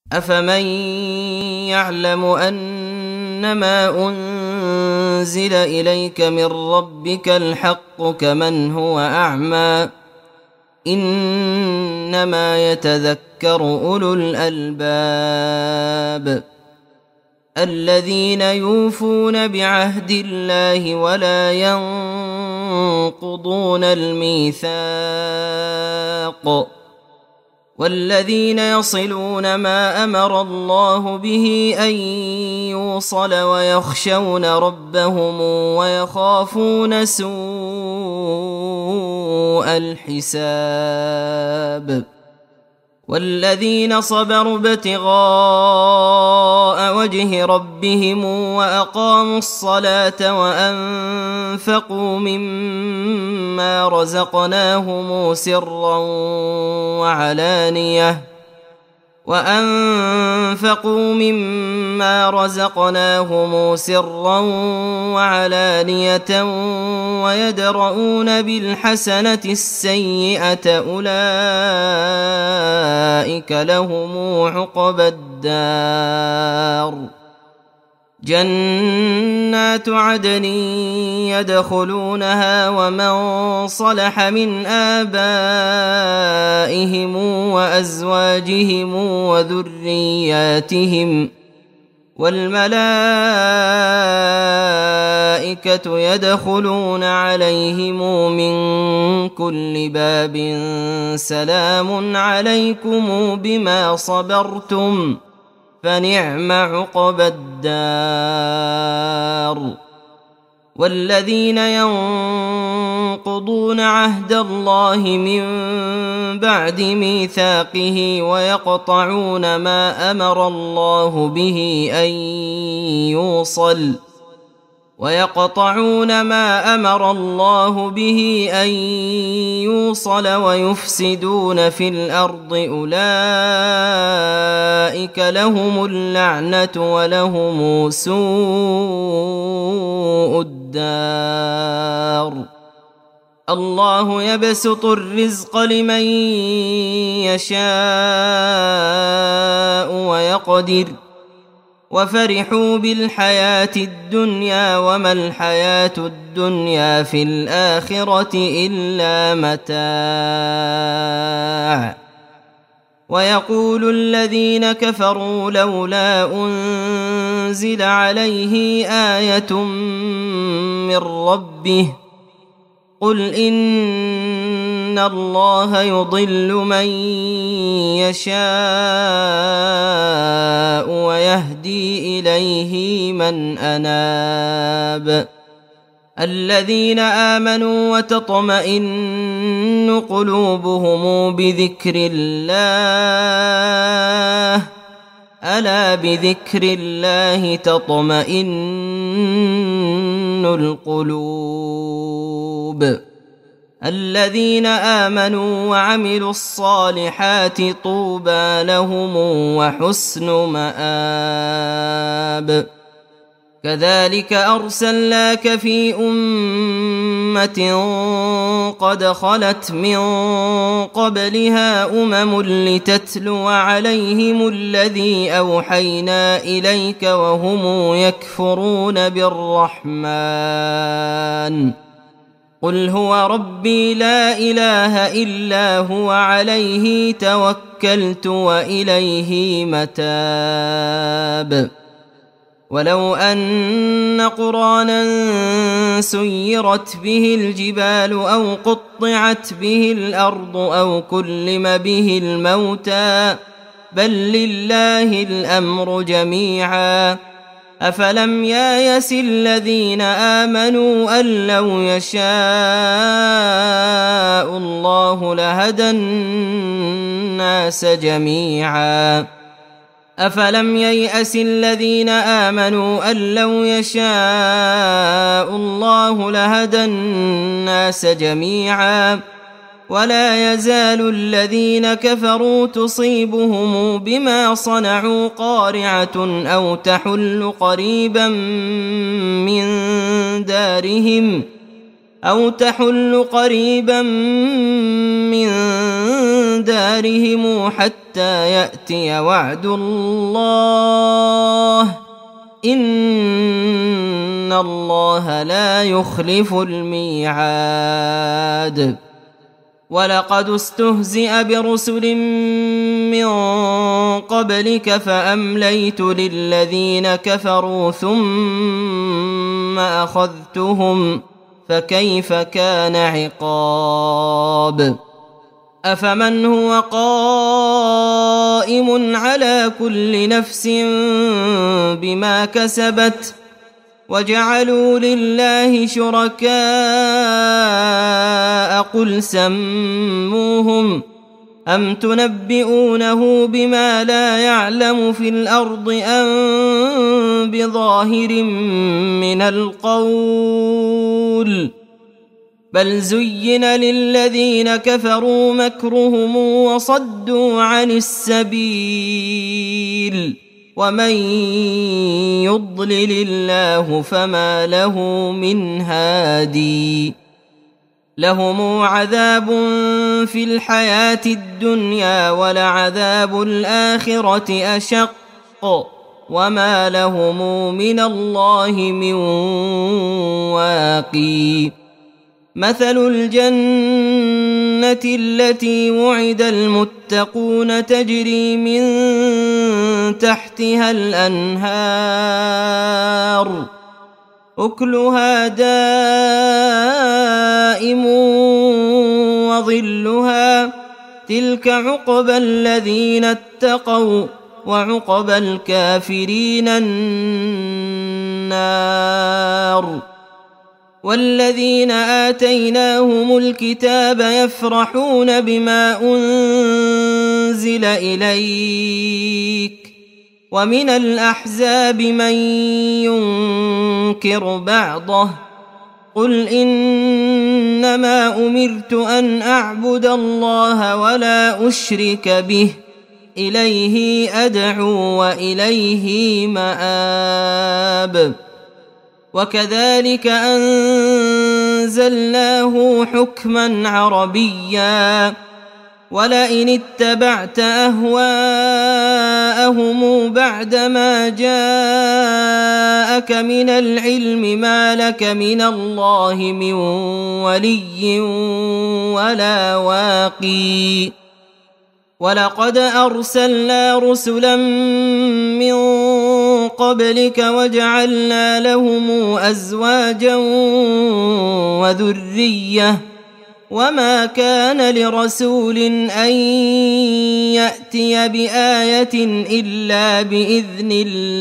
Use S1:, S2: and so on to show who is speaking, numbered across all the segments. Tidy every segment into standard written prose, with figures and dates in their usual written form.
S1: أفمن يعلم أنما أنزل إليك من ربك الحق كمن هو أعمى إنما يتذكر أولو الألباب الذين يوفون بعهد الله ولا ينقضون الميثاق والذين يصلون ما أمر الله به أن يوصل ويخشون ربهم ويخافون سوء الحساب والذين صبروا ابتغاء وجه ربهم وأقاموا الصلاة وأنفقوا مما رزقناهم سرا وعلانية ويدرؤون بالحسنة السيئة أولئك لهم عقبى الدار جنات عدن يدخلونها ومن صلح من آبائهم وأزواجهم وذرياتهم والملائكة يدخلون عليهم من كل باب سلام عليكم بما صبرتم فنعم عقبى الدار والذين ينقضون عهد الله من بعد ميثاقه ويقطعون ما أمر الله به أن يوصل ويفسدون في الأرض أولئك لهم اللعنة ولهم سوء الدار الله يبسط الرزق لمن يشاء ويقدر وفرحوا بالحياة الدنيا وما الحياة الدنيا في الآخرة إلا متاع ويقول الذين كفروا لولا أنزل عليه آية من ربه قل إن الله يضل من يشاء ويهدي إليه من أناب الذين آمنوا وتطمئن قلوبهم بذكر الله ألا بذكر الله تطمئن القلوب الذين آمنوا وعملوا الصالحات طوبى لهم وحسن مآب كذلك أرسلناك في أمة قد خلت من قبلها لتتلو عليهم الذي أوحينا إليك وهم يكفرون بالرحمن قل هو ربي لا إله إلا هو عليه توكلت وإليه متاب ولو أن قرآنا سيرت به الجبال أو قطعت به الأرض أو كلم به الموتى بل لله الأمر جميعا أفلم ييأس الذين آمنوا أن لو يشاء الله لهدى الناس جميعا أفلم ييأس الذين آمنوا أن لو يشاء الله لهدى الناس جميعا ولا يزال الذين كفروا تصيبهم بما صنعوا قارعة أو تحل قريبا من دارهم حتى حتى يأتي وعد الله إن الله لا يخلف الميعاد. ولقد استهزئ برسل من قبلك فأمليت للذين كفروا ثم أخذتهم فكيف كان عقاب. أفمن هو قائم على كل نفس بما كسبت وجعلوا لله شركاء قل سموهم أم تنبئونه بما لا يعلم في الأرض أم بظاهر من القول بل زين للذين كفروا مكرهم وصدوا عن السبيل ومن يضلل الله فما له من هادي. لهم عذاب في الحياة الدنيا ولعذاب الآخرة أشق وما لهم من الله من واقي. مثل الجنة التي وعد المتقون تجري من تحتها الأنهار أكلها دائم وظلها تلك عقبى الذين اتقوا وعقبى الكافرين النار. والذين آتيناهم الكتاب يفرحون بما أنزل إليك ومن الأحزاب من ينكر بعضه قل إنما أمرت أن أعبد الله ولا أشرك به إليه أدعو وإليه مآب. وكذلك أنزلناه حكما عربيا ولئن اتبعت أهواءهم بعدما جاءك من العلم ما لك من الله من ولي ولا واقي. ولقد أرسلنا رسلا من قبلك وجعلنا لهم أزواجا وذرية وما كان لرسول أن يأتي بآية إلا بإذن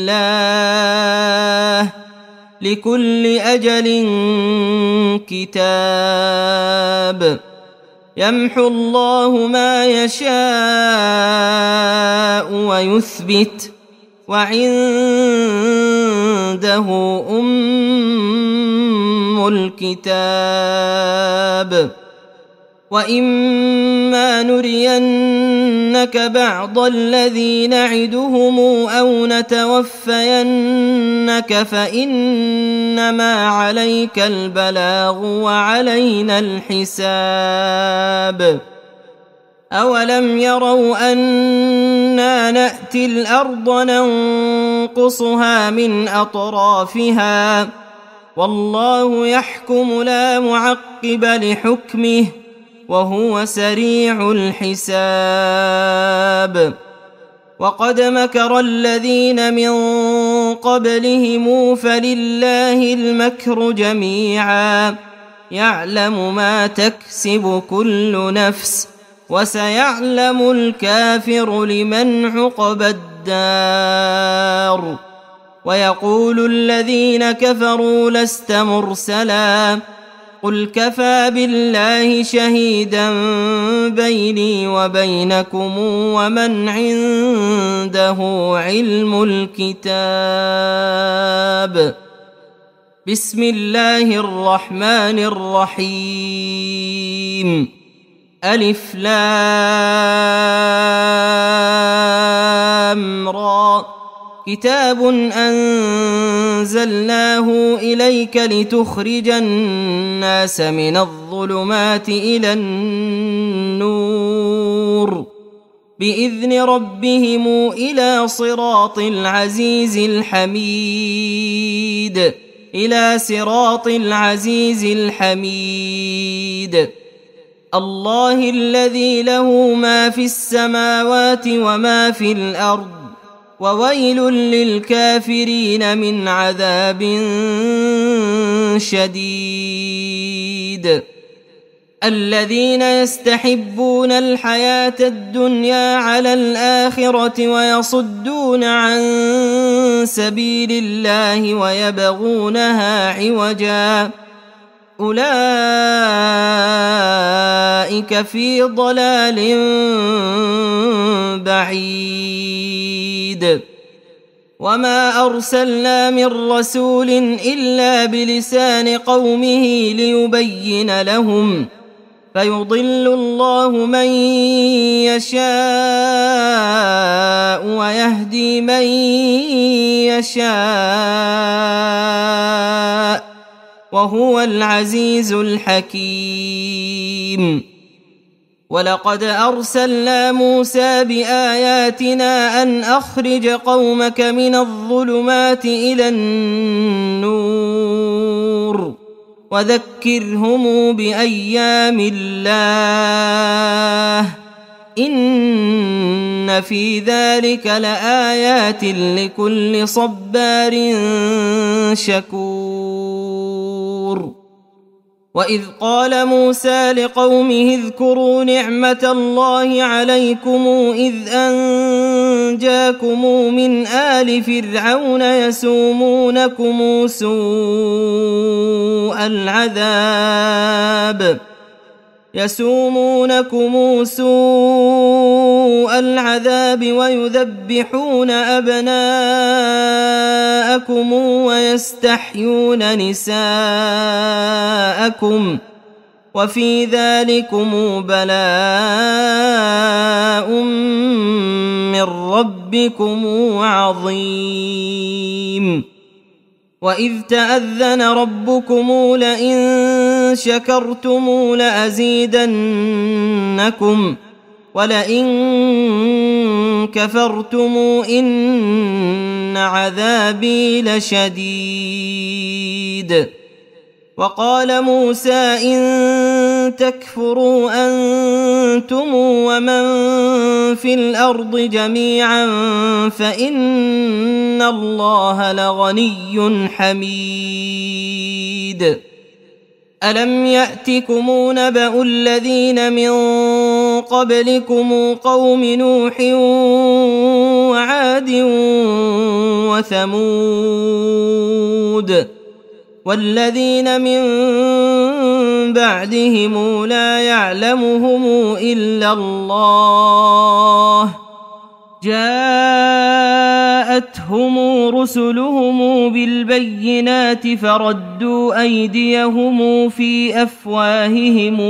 S1: الله لكل أجل كتاب. يمحو الله ما يشاء ويثبت وعنده أم الكتاب. وإما نرينك بعض الذي نعدهم أو نتوفينك فإنما عليك البلاغ وعلينا الحساب. أولم يروا أنا نأتي الأرض ننقصها من أطرافها والله يحكم لا معقب لحكمه وهو سريع الحساب. وقد مكر الذين من قبلهم فلله المكر جميعا يعلم ما تكسب كل نفس وسيعلم الكافر لمن عقبى الدار. ويقول الذين كفروا لست مرسلا قل كفى بالله شهيدا بيني وبينكم ومن عنده علم الكتاب. بسم الله الرحمن الرحيم. ألف لام را كتاب أنزلناه إليك لتخرج الناس من الظلمات إلى النور بإذن ربهم إلى صراط العزيز الحميد إلى صراط العزيز الحميد. الله الذي له ما في السماوات وما في الأرض وويل للكافرين من عذاب شديد. الذين يستحبون الحياة الدنيا على الآخرة ويصدون عن سبيل الله ويبغونها عوجا أولئك في ضلال بعيد. وما أرسلنا من رسول إلا بلسان قومه ليبين لهم فيضل الله من يشاء ويهدي من يشاء وهو العزيز الحكيم. ولقد أرسلنا موسى بآياتنا أن أخرج قومك من الظلمات إلى النور وذكرهم بأيام الله إن في ذلك لآيات لكل صبار شكور. وإذ قال موسى لقومه اذكروا نعمة الله عليكم إذ أنجاكم من آل فرعون يسومونكم سوء العذاب ويذبحون أبناءكم ويستحيون نساءكم وفي ذلكم بلاء من ربكم عظيم. وإذ تأذن ربكم لئن شكرتم لأزيدنكم ولئن كفرتم إن عذابي لشديد. وقال موسى إن تكفروا أنتم ومن في الأرض جميعا فإن الله لغني حميد. ألم يأتكم نبأ الذين من قبلكم قوم نوح وعاد وثمود والذين من بعدهم لا يعلمهم إلا الله جاءتهم رسلهم بالبينات فردوا أيديهم في أفواههم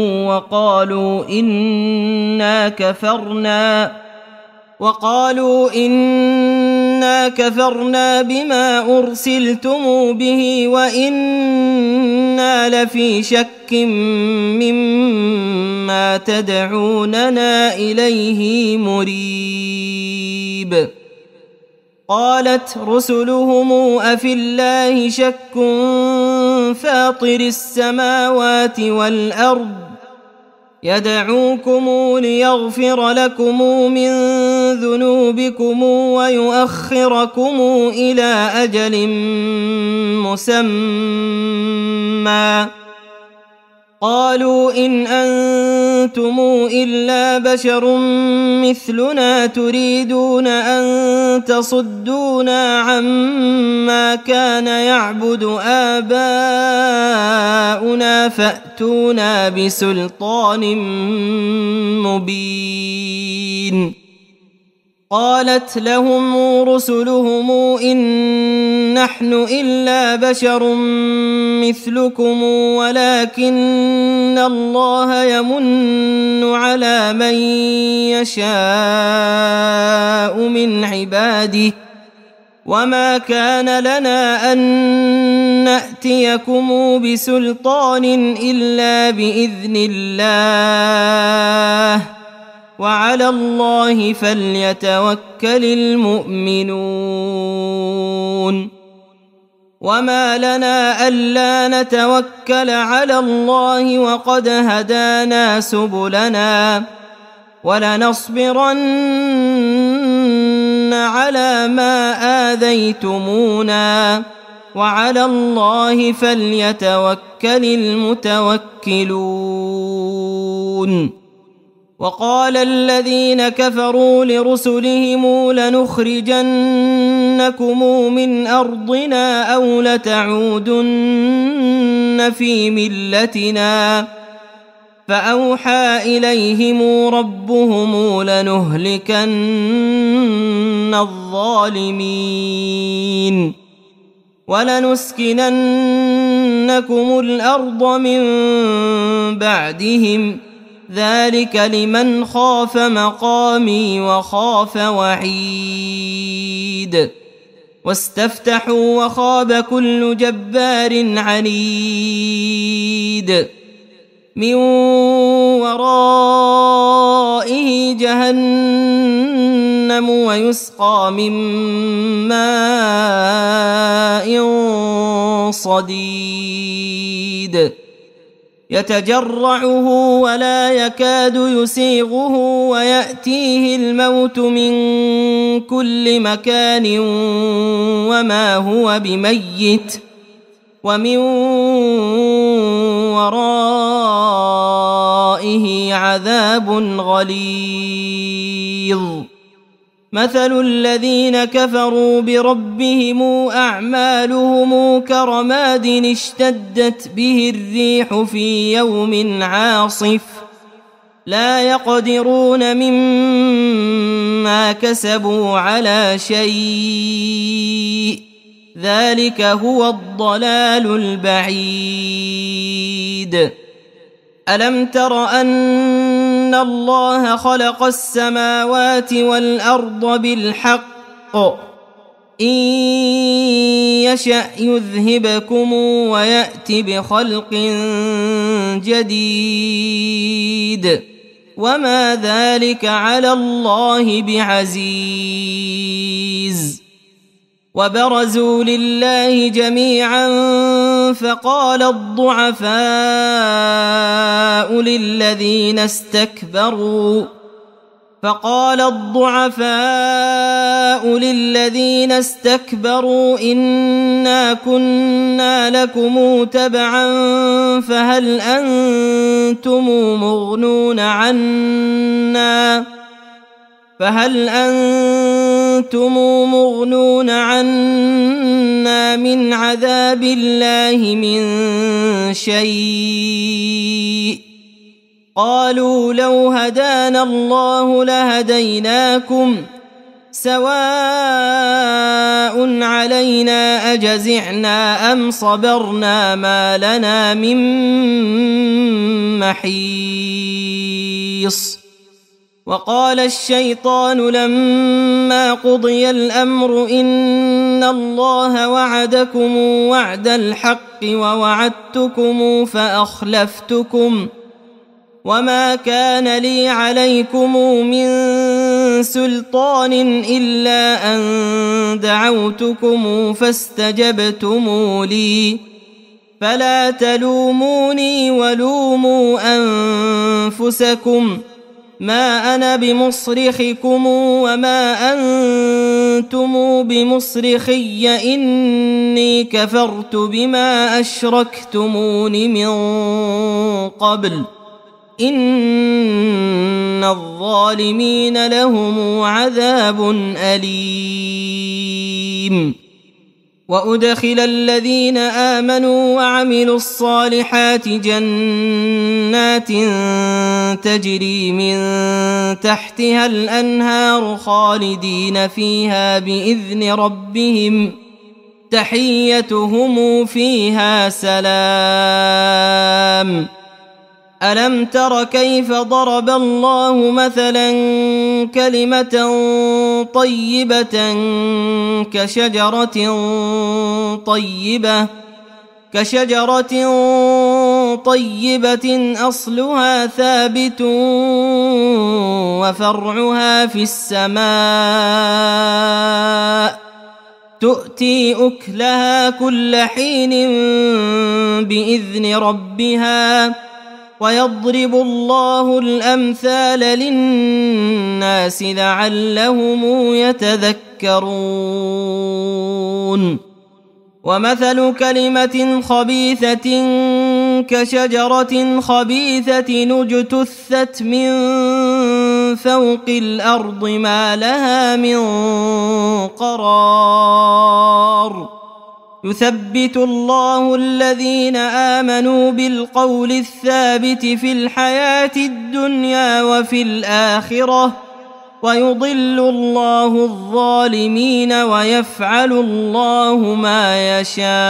S1: وقالوا إنا كفرنا بما أرسلتم به وإنا لفي شك مما تدعوننا إليه مريب. قالت رسلهم أفي الله شك فاطر السماوات والأرض يدعوكم ليغفر لكم من ذنوبكم ويؤخركم إلى أجل مسمى قالوا إن أنتم إلا بشر مثلنا تريدون أن تصدونا عما كان يعبد آباؤنا فأتونا بسلطان مبين. قالت لهم رسلهم إن نحن إلا بشر مثلكم ولكن الله يمن على من يشاء من عباده وما كان لنا أن نأتيكم بسلطان إلا بإذن الله وعلى الله فليتوكل المؤمنون وما لنا ألا نتوكل على الله وقد هدانا سبلنا ولنصبرن على ما آذيتمونا وعلى الله فليتوكل المتوكلون وقال الذين كفروا لرسلهم لنخرجنكم من أرضنا أو لتعودن في ملتنا فأوحى إليهم ربهم لنهلكن الظالمين ولنسكننكم الأرض من بعدهم ذلك لمن خاف مقامي وخاف وعيد واستفتحوا وخاب كل جبار عنيد من ورائه جهنم ويسقى من ماء صديد يتجرعه ولا يكاد يسيغه ويأتيه الموت من كل مكان وما هو بميت ومن ورائه عذاب غليظ مثل الذين كفروا بربهم أعمالهم كرماد اشتدت به الريح في يوم عاصف لا يقدرون مما كسبوا على شيء ذلك هو الضلال البعيد ألم تر أن الله خلق السماوات والأرض بالحق إن يشأ يذهبكم ويأت بخلق جديد وما ذلك على الله بعزيز وبرزوا لله جميعا فقال الضعفاء للذين استكبروا إنا كنا لكم تبعا فهل أنتم مغنون عنا من عذاب الله من شيء قالوا لو هدانا الله لهديناكم سواء علينا أجزعنا أم صبرنا ما لنا من محيص وقال الشيطان لما قضي الأمر إن الله وعدكم وعد الحق ووعدتكم فأخلفتكم وما كان لي عليكم من سلطان إلا أن دعوتكم فاستجبتم لي فلا تلوموني ولوموا أنفسكم ما أنا بمصرخكم وما أنتم بمصرخي إني كفرت بما أشركتمون من قبل إن الظالمين لهم عذاب أليم وأدخل الذين آمنوا وعملوا الصالحات جنات تجري من تحتها الأنهار خالدين فيها بإذن ربهم تحيتهم فيها سلام ألم تر كيف ضرب الله مثلا كلمة طيبة كشجرة طيبة أصلها ثابت وفرعها في السماء تؤتي أكلها كل حين بإذن ربها ويضرب الله الأمثال للناس لعلهم يتذكرون ومثل كلمة خبيثة كشجرة خبيثة اجتثت من فوق الأرض ما لها من قرار يثبت الله الذين آمنوا بالقول الثابت في الحياة الدنيا وفي الآخرة ويضل الله الظالمين ويفعل الله ما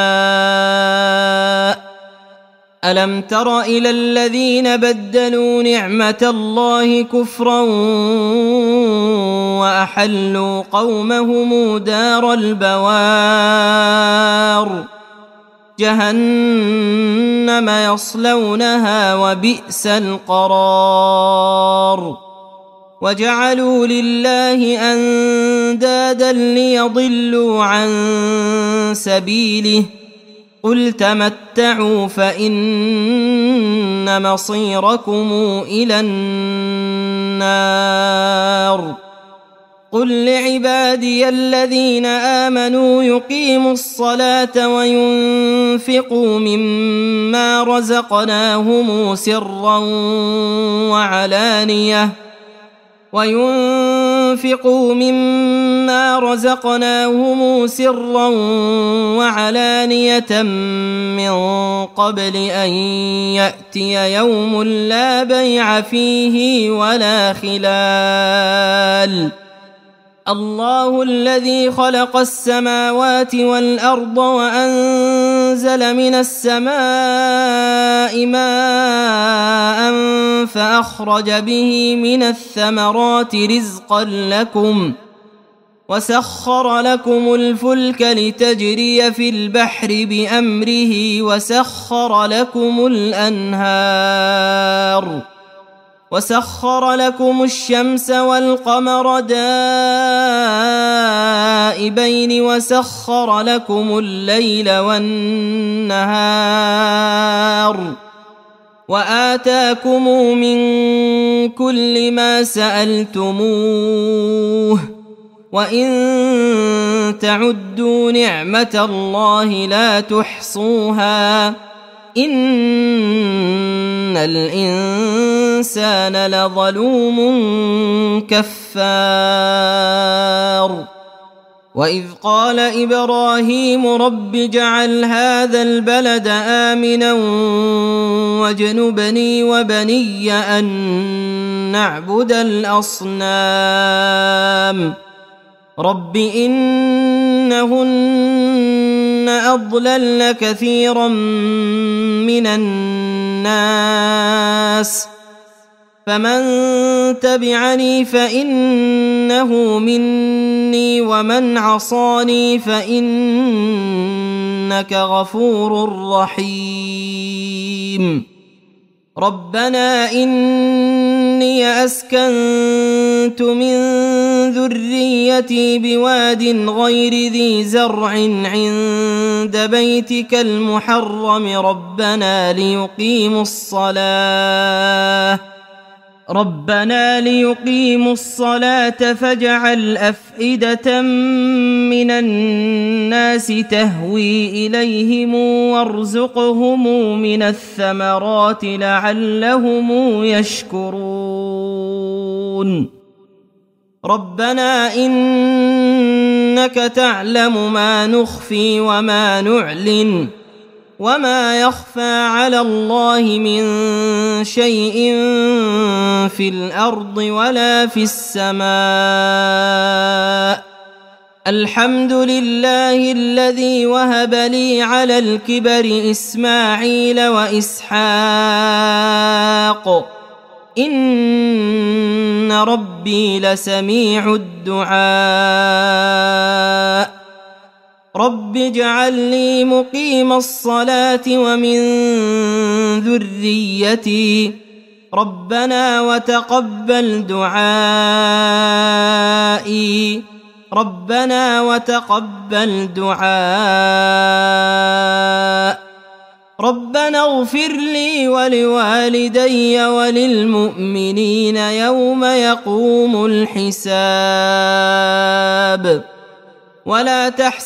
S1: يشاء ألم تر إلى الذين بدلوا نعمة الله كفرا وأحلوا قومهم دار البوار جهنم يصلونها وبئس القرار وجعلوا لله أندادا ليضلوا عن سبيله قل تمتعوا فإن مصيركم إلى النار قل لعبادي الذين آمنوا يقيموا الصلاة وينفقوا مما رزقناهم سرا وعلانية من قبل أن يأتي يوم لا بيع فيه ولا خلال الله الذي خلق السماوات والأرض وأنزل من السماء ماء فأخرج به من الثمرات رزقا لكم وسخر لكم الفلك لتجري في البحر بأمره وسخر لكم الأنهار وسخر لكم الشمس والقمر دائبين وسخر لكم الليل والنهار وآتاكم من كل ما سألتموه وإن تعدوا نعمة الله لا تحصوها إن الإنسان لظلوم كفار وإذ قال إبراهيم رب اجعل هذا البلد آمنا واجنبني وبني أن نعبد الأصنام رب إنهن أضللن كثيرا من الناس فمن تبعني فإنه مني ومن عصاني فإنك غفور رحيم ربنا إني أسكنت من ذريتي بواد غير ذي زرع عند بيتك المحرم ربنا ليقيموا الصلاة فاجعل أفئدة من الناس تهوي إليهم وارزقهم من الثمرات لعلهم يشكرون ربنا إنك تعلم ما نخفي وما نعلن وما يخفى على الله من شيء في الأرض ولا في السماء الحمد لله الذي وهب لي على الكبر إسماعيل وإسحاق إن ربي لسميع الدعاء رب اجعلني مقيم الصلاة ومن ذريتي ربنا وتقبل دعائي ربنا وتقبل دعاء ربنا اغفر لي ولوالدي وللمؤمنين يوم يقوم الحساب ولا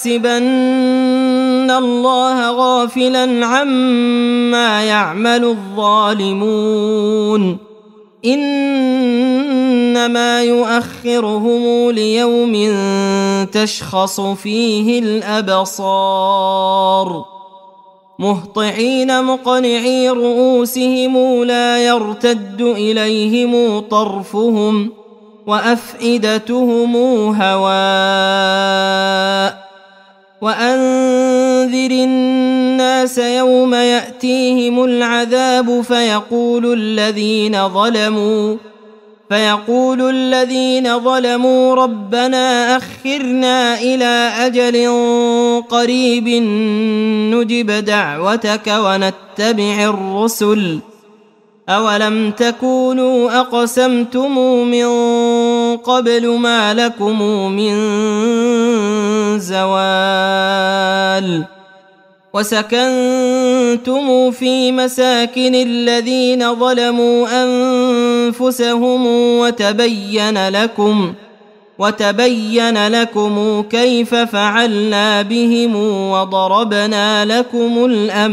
S1: تحسبن الله غافلا عما يعمل الظالمون إنما يؤخرهم ليوم تشخص فيه الأبصار مهطعين مقنعي رؤوسهم لا يرتد إليهم طرفهم وأفئدتهم هواء وأنذر الناس يوم يأتيهم العذاب فيقول الذين ظلموا ربنا أخرنا إلى أجل قريب نجب دعوتك ونتبع الرسل أولم تكونوا أقسمتم من قبل ما لكم من زوال وسكنتم في مساكن الذين ظلموا أنفسهم وتبين لكم كيف فعلنا بهم وضربنا لكم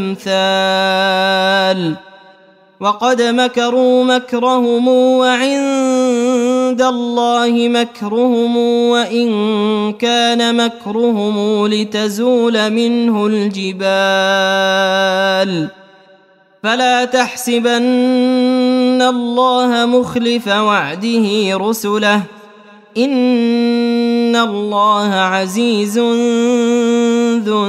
S1: الأمثال وقد مكروا مكرهم وعند الله مكرهم وإن كان مكرهم لتزول منه الجبال فلا تحسبن الله مخلف وعده رسله إن الله عزيز ذو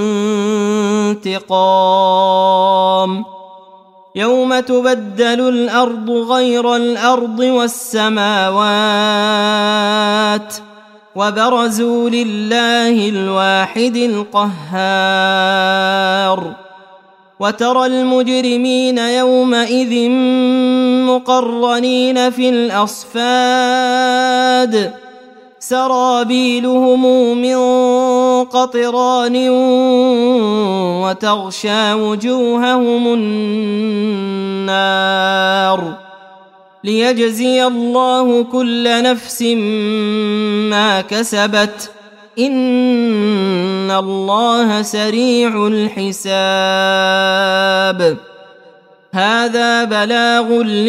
S1: انتقام يوم تبدل الأرض غير الأرض والسماوات وبرزوا لله الواحد القهار وترى المجرمين يومئذ مقرنين في الأصفاد سرابيلهم من قطران وتغشى وجوههم النار ليجزي الله كل نفس ما كسبت إن الله سريع الحساب هذا بلاغ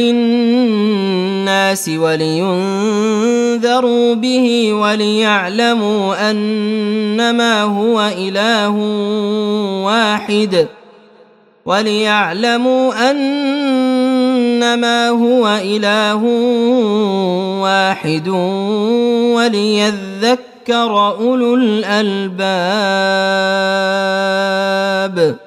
S1: للناس ولينذروا به وليعلموا أنما هو إله واحد وليذكر أولو الألباب